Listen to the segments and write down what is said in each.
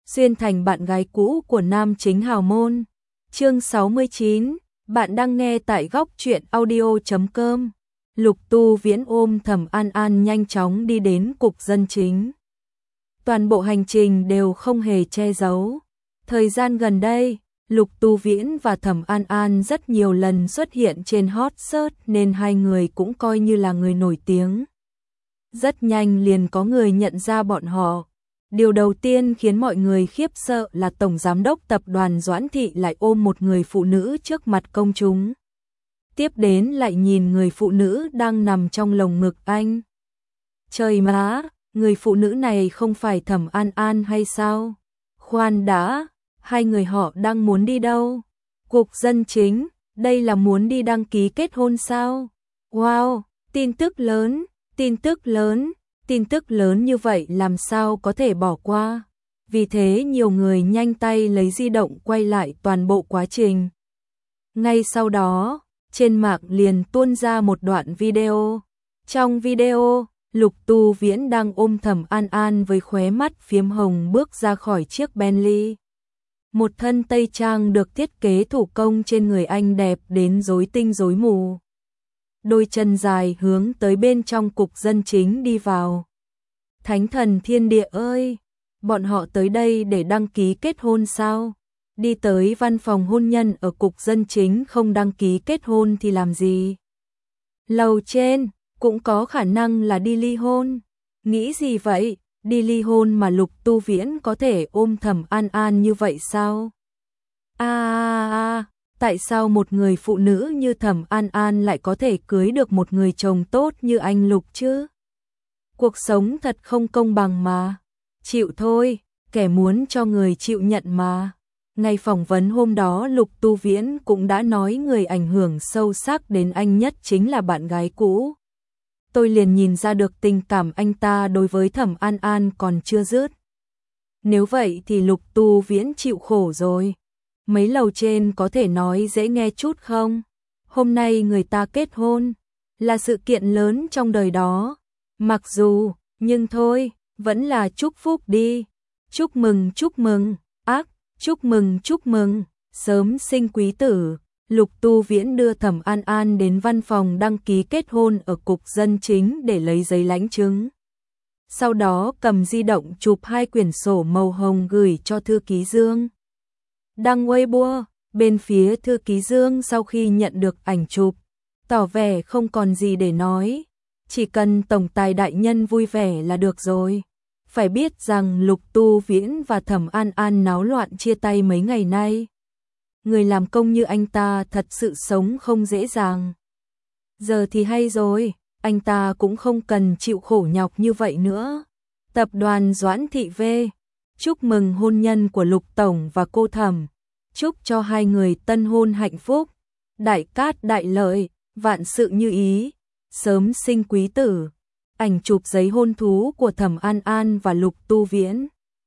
xuyên thành bạn gái cũ của nam chính hào môn. Chương 69, bạn đang nghe tại góc truyện audio.com. Lục Tu Viễn ôm Thẩm An An nhanh chóng đi đến cục dân chính. Toàn bộ hành trình đều không hề che giấu. Thời gian gần đây, Lục Tu Viễn và Thẩm An An rất nhiều lần xuất hiện trên hot search nên hai người cũng coi như là người nổi tiếng. Rất nhanh liền có người nhận ra bọn họ. Điều đầu tiên khiến mọi người khiếp sợ là Tổng Giám đốc Tập đoàn Doãn Thị lại ôm một người phụ nữ trước mặt công chúng. Tiếp đến lại nhìn người phụ nữ đang nằm trong lồng ngực anh. Trời má, người phụ nữ này không phải Thẩm An An hay sao? Khoan đã, hai người họ đang muốn đi đâu? Cục dân chính, đây là muốn đi đăng ký kết hôn sao? Wow, tin tức lớn, tin tức lớn. Tin tức lớn như vậy làm sao có thể bỏ qua. Vì thế nhiều người nhanh tay lấy di động quay lại toàn bộ quá trình. Ngay sau đó, trên mạng liền tuôn ra một đoạn video. Trong video, Lục Tu Viễn đang ôm Thẩm An An với khóe mắt phiếm hồng bước ra khỏi chiếc Bentley. Một thân tây trang được thiết kế thủ công trên người anh đẹp đến rối tinh rối mù. Đôi chân dài hướng tới bên trong cục dân chính đi vào. Thánh thần thiên địa ơi, bọn họ tới đây để đăng ký kết hôn sao? Đi tới văn phòng hôn nhân ở cục dân chính không đăng ký kết hôn thì làm gì? Lầu trên, cũng có khả năng là đi ly hôn. Nghĩ gì vậy? Đi ly hôn mà Lục Tu Viễn có thể ôm Thẩm An An như vậy sao? Tại sao một người phụ nữ như Thẩm An An lại có thể cưới được một người chồng tốt như anh Lục chứ? Cuộc sống thật không công bằng mà. Chịu thôi, kẻ muốn cho người chịu nhận mà. Ngay phỏng vấn hôm đó Lục Tu Viễn cũng đã nói người ảnh hưởng sâu sắc đến anh nhất chính là bạn gái cũ. Tôi liền nhìn ra được tình cảm anh ta đối với Thẩm An An còn chưa dứt. Nếu vậy thì Lục Tu Viễn chịu khổ rồi. Mấy lầu trên có thể nói dễ nghe chút không? Hôm nay người ta kết hôn, là sự kiện lớn trong đời đó. Mặc dù, nhưng thôi, vẫn là chúc phúc đi. Chúc mừng, chúc mừng, sớm sinh quý tử. Lục Tu Viễn đưa Thẩm An An đến văn phòng đăng ký kết hôn ở cục dân chính để lấy giấy lãnh chứng. Sau đó cầm di động chụp 2 quyển sổ màu hồng gửi cho thư ký Dương. Đăng Weibo, bên phía thư ký Dương sau khi nhận được ảnh chụp, tỏ vẻ không còn gì để nói. Chỉ cần tổng tài đại nhân vui vẻ là được rồi. Phải biết rằng Lục Tu Viễn và Thẩm An An náo loạn chia tay mấy ngày nay. Người làm công như anh ta thật sự sống không dễ dàng. Giờ thì hay rồi, anh ta cũng không cần chịu khổ nhọc như vậy nữa. Tập đoàn Doãn Thị V, chúc mừng hôn nhân của Lục Tổng và cô Thẩm. Chúc cho hai người tân hôn hạnh phúc, đại cát đại lợi, vạn sự như ý. Sớm sinh quý tử. Ảnh chụp giấy hôn thú của Thẩm An An và Lục Tu Viễn.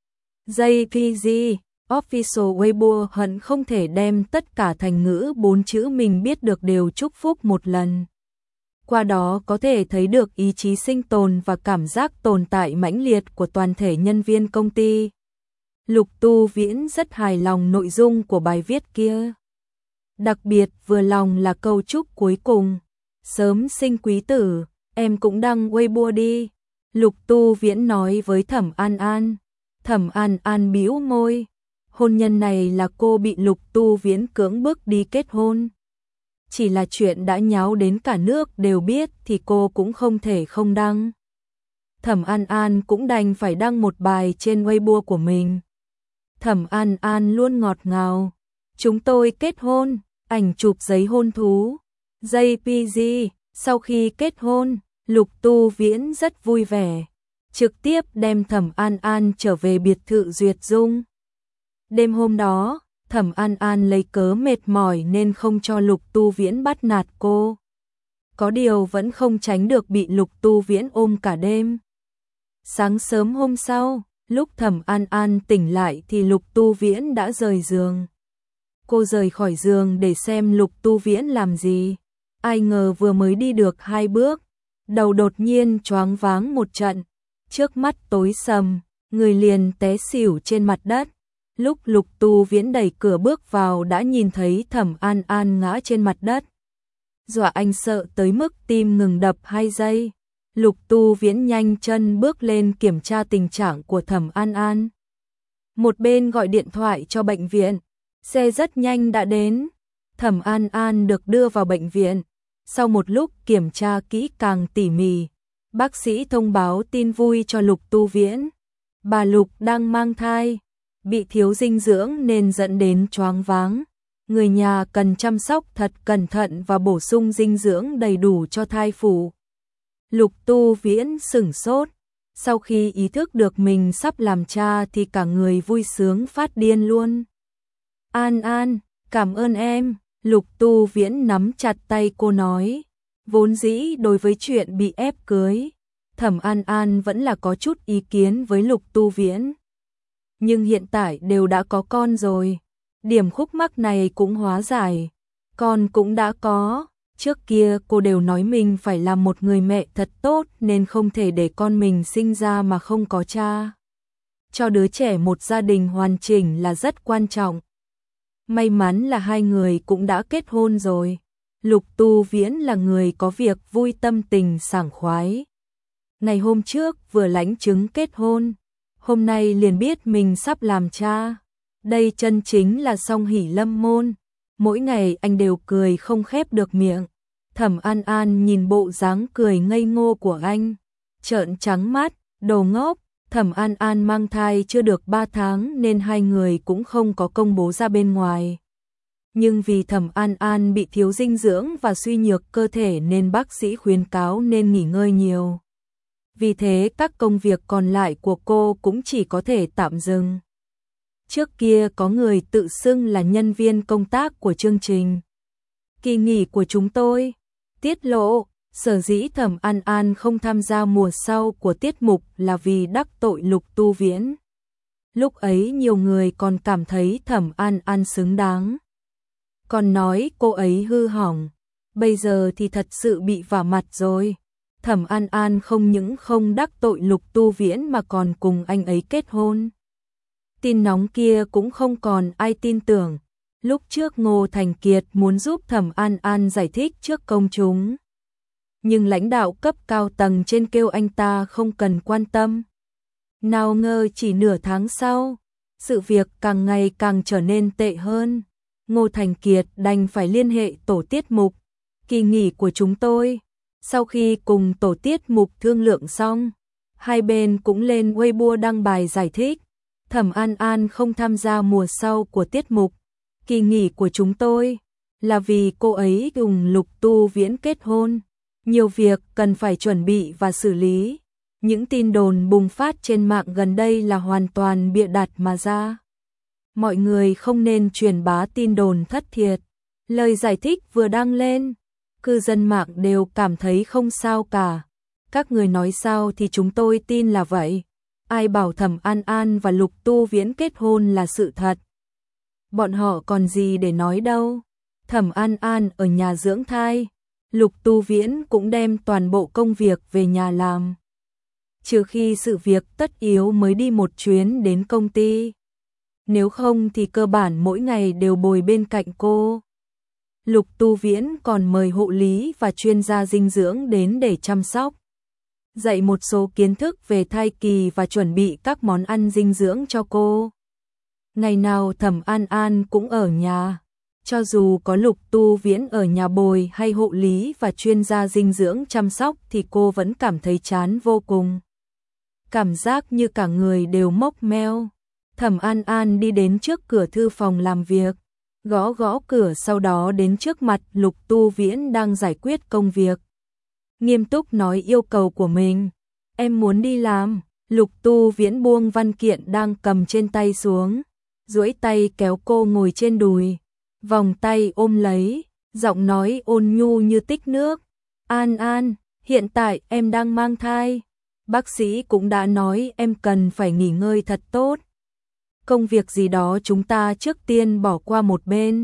JPG, Official Weibo hận không thể đem tất cả thành ngữ 4 chữ mình biết được đều chúc phúc một lần. Qua đó có thể thấy được ý chí sinh tồn và cảm giác tồn tại mãnh liệt của toàn thể nhân viên công ty. Lục Tu Viễn rất hài lòng nội dung của bài viết kia. Đặc biệt vừa lòng là câu chúc cuối cùng. Sớm sinh quý tử, em cũng đăng Weibo đi. Lục Tu Viễn nói với Thẩm An An. Thẩm An An bĩu môi. Hôn nhân này là cô bị Lục Tu Viễn cưỡng bức đi kết hôn. Chỉ là chuyện đã nháo đến cả nước đều biết thì cô cũng không thể không đăng. Thẩm An An cũng đành phải đăng một bài trên Weibo của mình. Thẩm An An luôn ngọt ngào. Chúng tôi kết hôn, ảnh chụp giấy hôn thú. JPG, sau khi kết hôn, Lục Tu Viễn rất vui vẻ, trực tiếp đem Thẩm An An trở về biệt thự Duyệt Dung. Đêm hôm đó, Thẩm An An lấy cớ mệt mỏi nên không cho Lục Tu Viễn bắt nạt cô. Có điều vẫn không tránh được bị Lục Tu Viễn ôm cả đêm. Sáng sớm hôm sau, lúc Thẩm An An tỉnh lại thì Lục Tu Viễn đã rời giường. Cô rời khỏi giường để xem Lục Tu Viễn làm gì. Ai ngờ vừa mới đi được 2 bước, đầu đột nhiên choáng váng một trận, trước mắt tối sầm, người liền té xỉu trên mặt đất. Lúc Lục Tu Viễn đẩy cửa bước vào đã nhìn thấy Thẩm An An ngã trên mặt đất. Dọa anh sợ tới mức tim ngừng đập 2 giây. Lục Tu Viễn nhanh chân bước lên kiểm tra tình trạng của Thẩm An An. Một bên gọi điện thoại cho bệnh viện, xe rất nhanh đã đến. Thẩm An An được đưa vào bệnh viện. Sau một lúc kiểm tra kỹ càng tỉ mỉ, bác sĩ thông báo tin vui cho Lục Tu Viễn. Bà Lục đang mang thai, bị thiếu dinh dưỡng nên dẫn đến choáng váng. Người nhà cần chăm sóc thật cẩn thận và bổ sung dinh dưỡng đầy đủ cho thai phụ. Lục Tu Viễn sửng sốt. Sau khi ý thức được mình sắp làm cha thì cả người vui sướng phát điên luôn. An An, cảm ơn em. Lục Tu Viễn nắm chặt tay cô nói. Vốn dĩ đối với chuyện bị ép cưới, Thẩm An An vẫn là có chút ý kiến với Lục Tu Viễn. Nhưng hiện tại đều đã có con rồi, điểm khúc mắc này cũng hóa giải. Con cũng đã có, trước kia cô đều nói mình phải làm một người mẹ thật tốt nên không thể để con mình sinh ra mà không có cha. Cho đứa trẻ một gia đình hoàn chỉnh là rất quan trọng. May mắn là hai người cũng đã kết hôn rồi. Lục Tu Viễn là người có việc vui, tâm tình sảng khoái. Ngày hôm trước vừa lãnh chứng kết hôn, hôm nay liền biết mình sắp làm cha. Đây chân chính là song hỷ lâm môn. Mỗi ngày anh đều cười không khép được miệng. Thẩm An An nhìn bộ dáng cười ngây ngô của anh, trợn trắng mắt, đồ ngốc. Thẩm An An mang thai chưa được 3 tháng nên hai người cũng không có công bố ra bên ngoài. Nhưng vì Thẩm An An bị thiếu dinh dưỡng và suy nhược cơ thể nên bác sĩ khuyến cáo nên nghỉ ngơi nhiều. Vì thế các công việc còn lại của cô cũng chỉ có thể tạm dừng. Trước kia có người tự xưng là nhân viên công tác của chương trình Kỳ nghỉ của chúng tôi tiết lộ, sở dĩ Thẩm An An không tham gia mùa sau của tiết mục là vì đắc tội Lục Tu Viễn. Lúc ấy nhiều người còn cảm thấy Thẩm An An xứng đáng, còn nói cô ấy hư hỏng. Bây giờ thì thật sự bị vả mặt rồi. Thẩm An An không những không đắc tội Lục Tu Viễn mà còn cùng anh ấy kết hôn. Tin nóng kia cũng không còn ai tin tưởng. Lúc trước Ngô Thành Kiệt muốn giúp Thẩm An An giải thích trước công chúng, nhưng lãnh đạo cấp cao tầng trên kêu anh ta không cần quan tâm. Nào ngờ chỉ nửa tháng sau, sự việc càng ngày càng trở nên tệ hơn. Ngô Thành Kiệt đành phải liên hệ tổ tiết mục Kỳ nghỉ của chúng tôi. Sau khi cùng tổ tiết mục thương lượng xong, hai bên cũng lên Weibo đăng bài giải thích. Thẩm An An không tham gia mùa sau của tiết mục Kỳ nghỉ của chúng tôi là vì cô ấy cùng Lục Tu Viễn kết hôn. Nhiều việc cần phải chuẩn bị và xử lý. Những tin đồn bùng phát trên mạng gần đây là hoàn toàn bịa đặt mà ra. Mọi người không nên truyền bá tin đồn thất thiệt. Lời giải thích vừa đăng lên, cư dân mạng đều cảm thấy không sao cả. Các người nói sao thì chúng tôi tin là vậy. Ai bảo Thẩm An An và Lục Tu Viễn kết hôn là sự thật. Bọn họ còn gì để nói đâu. Thẩm An An ở nhà dưỡng thai, Lục Tu Viễn cũng đem toàn bộ công việc về nhà làm. Trừ khi sự việc tất yếu mới đi một chuyến đến công ty. Nếu không thì cơ bản mỗi ngày đều bồi bên cạnh cô. Lục Tu Viễn còn mời hộ lý và chuyên gia dinh dưỡng đến để chăm sóc, dạy một số kiến thức về thai kỳ và chuẩn bị các món ăn dinh dưỡng cho cô. Ngày nào Thẩm An An cũng ở nhà. Cho dù có Lục Tu Viễn ở nhà bồi hay hộ lý và chuyên gia dinh dưỡng chăm sóc thì cô vẫn cảm thấy chán vô cùng. Cảm giác như cả người đều mốc meo. Thẩm An An đi đến trước cửa thư phòng làm việc, gõ gõ cửa, sau đó đến trước mặt Lục Tu Viễn đang giải quyết công việc. Nghiêm túc nói yêu cầu của mình. Em muốn đi làm. Lục Tu Viễn buông văn kiện đang cầm trên tay xuống, duỗi tay kéo cô ngồi trên đùi, vòng tay ôm lấy, giọng nói ôn nhu như tích nước. An An, hiện tại em đang mang thai. Bác sĩ cũng đã nói em cần phải nghỉ ngơi thật tốt. Công việc gì đó chúng ta trước tiên bỏ qua một bên.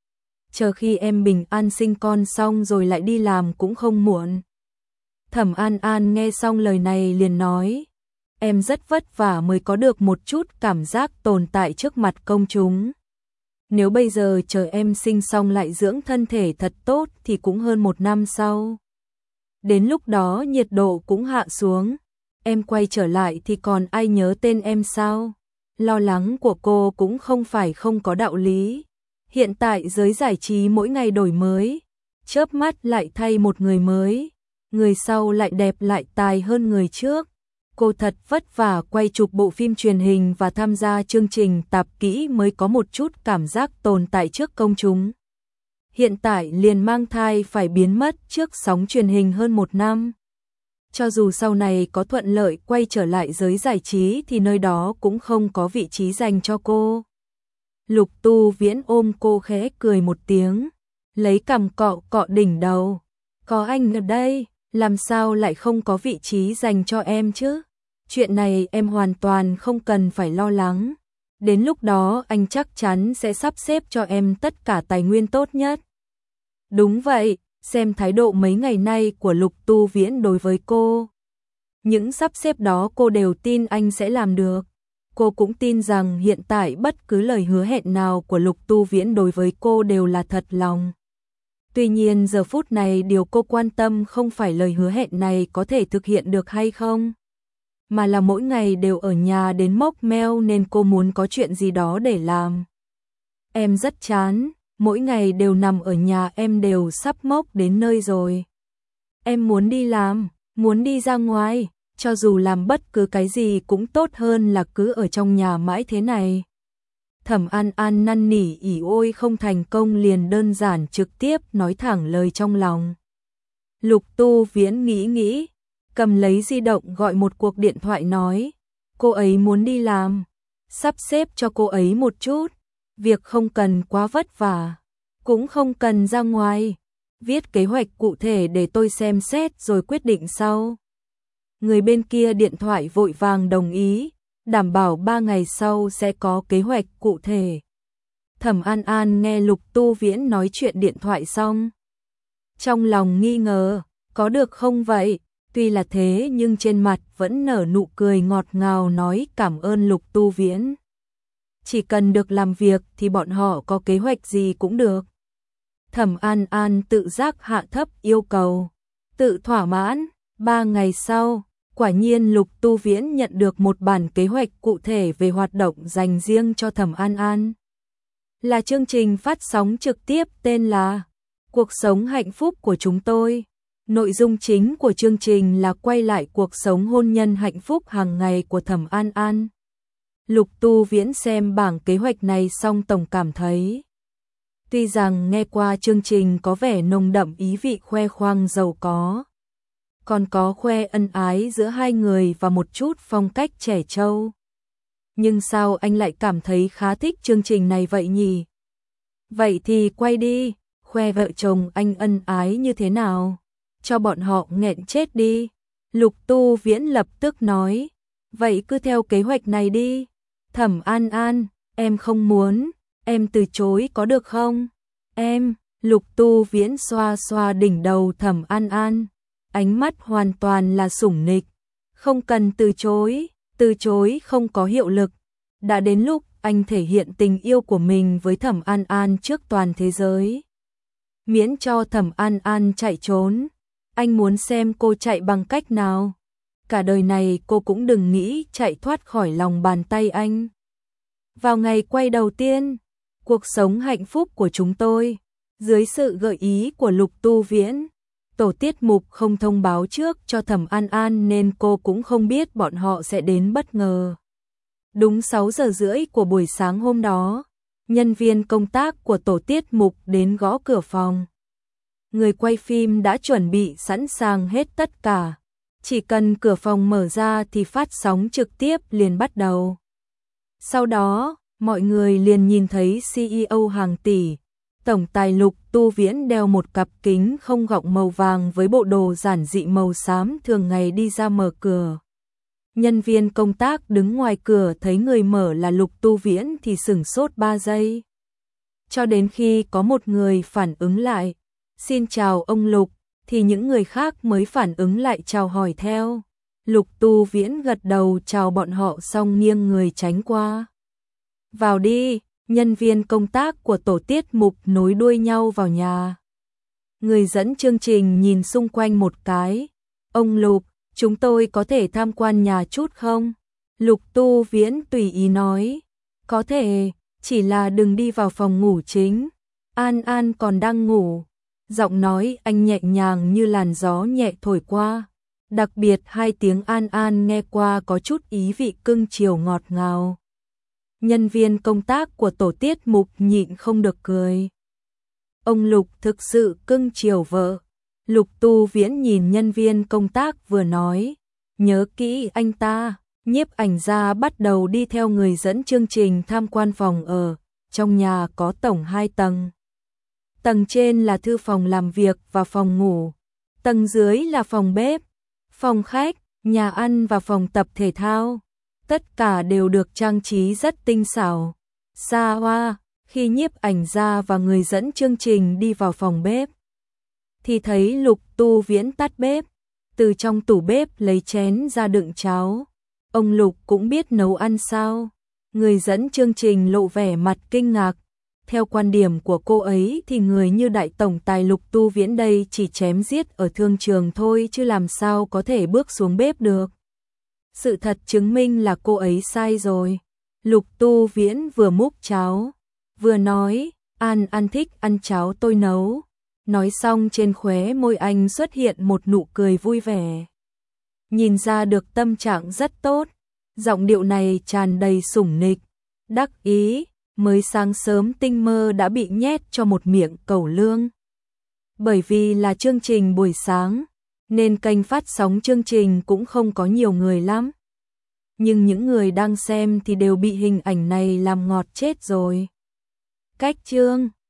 Chờ khi em bình an sinh con xong rồi lại đi làm cũng không muộn. Thẩm An An nghe xong lời này liền nói. em rất vất vả mới có được một chút cảm giác tồn tại trước mặt công chúng. Nếu bây giờ chờ em sinh xong lại dưỡng thân thể thật tốt thì cũng hơn 1 năm sau. Đến lúc đó nhiệt độ cũng hạ xuống, em quay trở lại thì còn ai nhớ tên em sao? Lo lắng của cô cũng không phải không có đạo lý. Hiện tại giới giải trí mỗi ngày đổi mới, chớp mắt lại thay một người mới, người sau lại đẹp lại tài hơn người trước. Cô thật vất vả quay chụp bộ phim truyền hình và tham gia chương trình tạp kỹ mới có một chút cảm giác tồn tại trước công chúng. Hiện tại liền mang thai phải biến mất trước sóng truyền hình hơn 1 năm. Cho dù sau này có thuận lợi quay trở lại giới giải trí thì nơi đó cũng không có vị trí dành cho cô. Lục Tu Viễn ôm cô khẽ cười một tiếng, lấy cằm cọ cọ đỉnh đầu. Có anh ở đây, làm sao lại không có vị trí dành cho em chứ? Chuyện này em hoàn toàn không cần phải lo lắng. Đến lúc đó anh chắc chắn sẽ sắp xếp cho em tất cả tài nguyên tốt nhất. Đúng vậy, xem thái độ mấy ngày nay của Lục Tu Viễn đối với cô. Những sắp xếp đó cô đều tin anh sẽ làm được. Cô cũng tin rằng hiện tại bất cứ lời hứa hẹn nào của Lục Tu Viễn đối với cô đều là thật lòng. Tuy nhiên giờ phút này điều cô quan tâm không phải lời hứa hẹn này có thể thực hiện được hay không, mà là mỗi ngày đều ở nhà đến mốc meo nên cô muốn có chuyện gì đó để làm. Em rất chán, mỗi ngày đều nằm ở nhà em đều sắp mốc đến nơi rồi. Em muốn đi làm, muốn đi ra ngoài, cho dù làm bất cứ cái gì cũng tốt hơn là cứ ở trong nhà mãi thế này. Thẩm An An năn nỉ ỉ ôi không thành công liền đơn giản trực tiếp nói thẳng lời trong lòng. Lục Tu Viễn nghĩ, cầm lấy di động gọi một cuộc điện thoại nói, cô ấy muốn đi làm, sắp xếp cho cô ấy một chút, việc không cần quá vất vả, cũng không cần ra ngoài, viết kế hoạch cụ thể để tôi xem xét rồi quyết định sau. Người bên kia điện thoại vội vàng đồng ý, đảm bảo 3 ngày sau sẽ có kế hoạch cụ thể. Thẩm An An nghe Lục Tu Viễn nói chuyện điện thoại xong, trong lòng nghi ngờ, có được không vậy? Tuy là thế nhưng trên mặt vẫn nở nụ cười ngọt ngào nói cảm ơn Lục Tu Viễn. Chỉ cần được làm việc thì bọn họ có kế hoạch gì cũng được. Thẩm An An tự giác hạ thấp yêu cầu, tự thỏa mãn. 3 ngày sau, quả nhiên Lục Tu Viễn nhận được một bản kế hoạch cụ thể về hoạt động dành riêng cho Thẩm An An. Là chương trình phát sóng trực tiếp tên là Cuộc sống hạnh phúc của chúng tôi. Nội dung chính của chương trình là quay lại cuộc sống hôn nhân hạnh phúc hàng ngày của Thẩm An An. Lục Tu Viễn xem bảng kế hoạch này xong tổng cảm thấy, tuy rằng nghe qua chương trình có vẻ nồng đậm ý vị khoe khoang giàu có, còn có khoe ân ái giữa hai người và một chút phong cách trẻ trâu. Nhưng sao anh lại cảm thấy khá thích chương trình này vậy nhỉ? Vậy thì quay đi, khoe vợ chồng anh ân ái như thế nào? Cho bọn họ nghẹn chết đi. Lục Tu Viễn lập tức nói, vậy cứ theo kế hoạch này đi. Thẩm An An, em không muốn, em từ chối có được không? Em, Lục Tu Viễn xoa xoa đỉnh đầu Thẩm An An, ánh mắt hoàn toàn là sủng nịch. Không cần từ chối không có hiệu lực. Đã đến lúc anh thể hiện tình yêu của mình với Thẩm An An trước toàn thế giới. Miễn cho Thẩm An An chạy trốn, anh muốn xem cô chạy bằng cách nào. Cả đời này cô cũng đừng nghĩ chạy thoát khỏi lòng bàn tay anh. Vào ngày quay đầu tiên, cuộc sống hạnh phúc của chúng tôi, dưới sự gợi ý của Lục Tu Viễn, tổ tiết mục không thông báo trước cho Thẩm An An nên cô cũng không biết bọn họ sẽ đến bất ngờ. Đúng 6 giờ rưỡi của buổi sáng hôm đó, nhân viên công tác của tổ tiết mục đến gõ cửa phòng. Người quay phim đã chuẩn bị sẵn sàng hết tất cả. Chỉ cần cửa phòng mở ra thì phát sóng trực tiếp liền bắt đầu. Sau đó, mọi người liền nhìn thấy CEO hàng tỷ, tổng tài Lục Tu Viễn đeo một cặp kính không gọng màu vàng với bộ đồ giản dị màu xám thường ngày đi ra mở cửa. Nhân viên công tác đứng ngoài cửa thấy người mở là Lục Tu Viễn thì sửng sốt 3 giây. Cho đến khi có một người phản ứng lại, xin chào ông Lục, thì những người khác mới phản ứng lại chào hỏi theo. Lục Tu Viễn gật đầu chào bọn họ xong nghiêng người tránh qua. Vào đi, nhân viên công tác của tổ tiết mục nối đuôi nhau vào nhà. Người dẫn chương trình nhìn xung quanh một cái. Ông Lục, chúng tôi có thể tham quan nhà chút không? Lục Tu Viễn tùy ý nói. Có thể, chỉ là đừng đi vào phòng ngủ chính. An An còn đang ngủ. Giọng nói anh nhẹ nhàng như làn gió nhẹ thổi qua. Đặc biệt hai tiếng An An nghe qua có chút ý vị cưng chiều ngọt ngào. Nhân viên công tác của tổ tiết mục nhịn không được cười. Ông Lục thực sự cưng chiều vợ. Lục Tu Viễn nhìn nhân viên công tác vừa nói. Nhớ kỹ anh ta. Nhiếp ảnh gia bắt đầu đi theo người dẫn chương trình tham quan phòng ở. Trong nhà có tổng 2 tầng. Tầng trên là thư phòng làm việc và phòng ngủ. Tầng dưới là phòng bếp, phòng khách, nhà ăn và phòng tập thể thao. Tất cả đều được trang trí rất tinh xảo, xa hoa. Khi nhiếp ảnh gia và người dẫn chương trình đi vào phòng bếp, thì thấy Lục Tu Viễn tắt bếp, từ trong tủ bếp lấy chén ra đựng cháo. Ông Lục cũng biết nấu ăn sao? Người dẫn chương trình lộ vẻ mặt kinh ngạc. Theo quan điểm của cô ấy thì người như đại tổng tài Lục Tu Viễn đây chỉ chém giết ở thương trường thôi chứ làm sao có thể bước xuống bếp được. Sự thật chứng minh là cô ấy sai rồi. Lục Tu Viễn vừa múc cháo, vừa nói, An An thích ăn cháo tôi nấu. Nói xong trên khóe môi anh xuất hiện một nụ cười vui vẻ. Nhìn ra được tâm trạng rất tốt, giọng điệu này tràn đầy sủng nịch, đắc ý. Mới sáng sớm tinh mơ đã bị nhét cho một miệng cẩu lương. Bởi vì là chương trình buổi sáng, nên kênh phát sóng chương trình cũng không có nhiều người lắm. Nhưng những người đang xem thì đều bị hình ảnh này làm ngọt chết rồi. Cách chương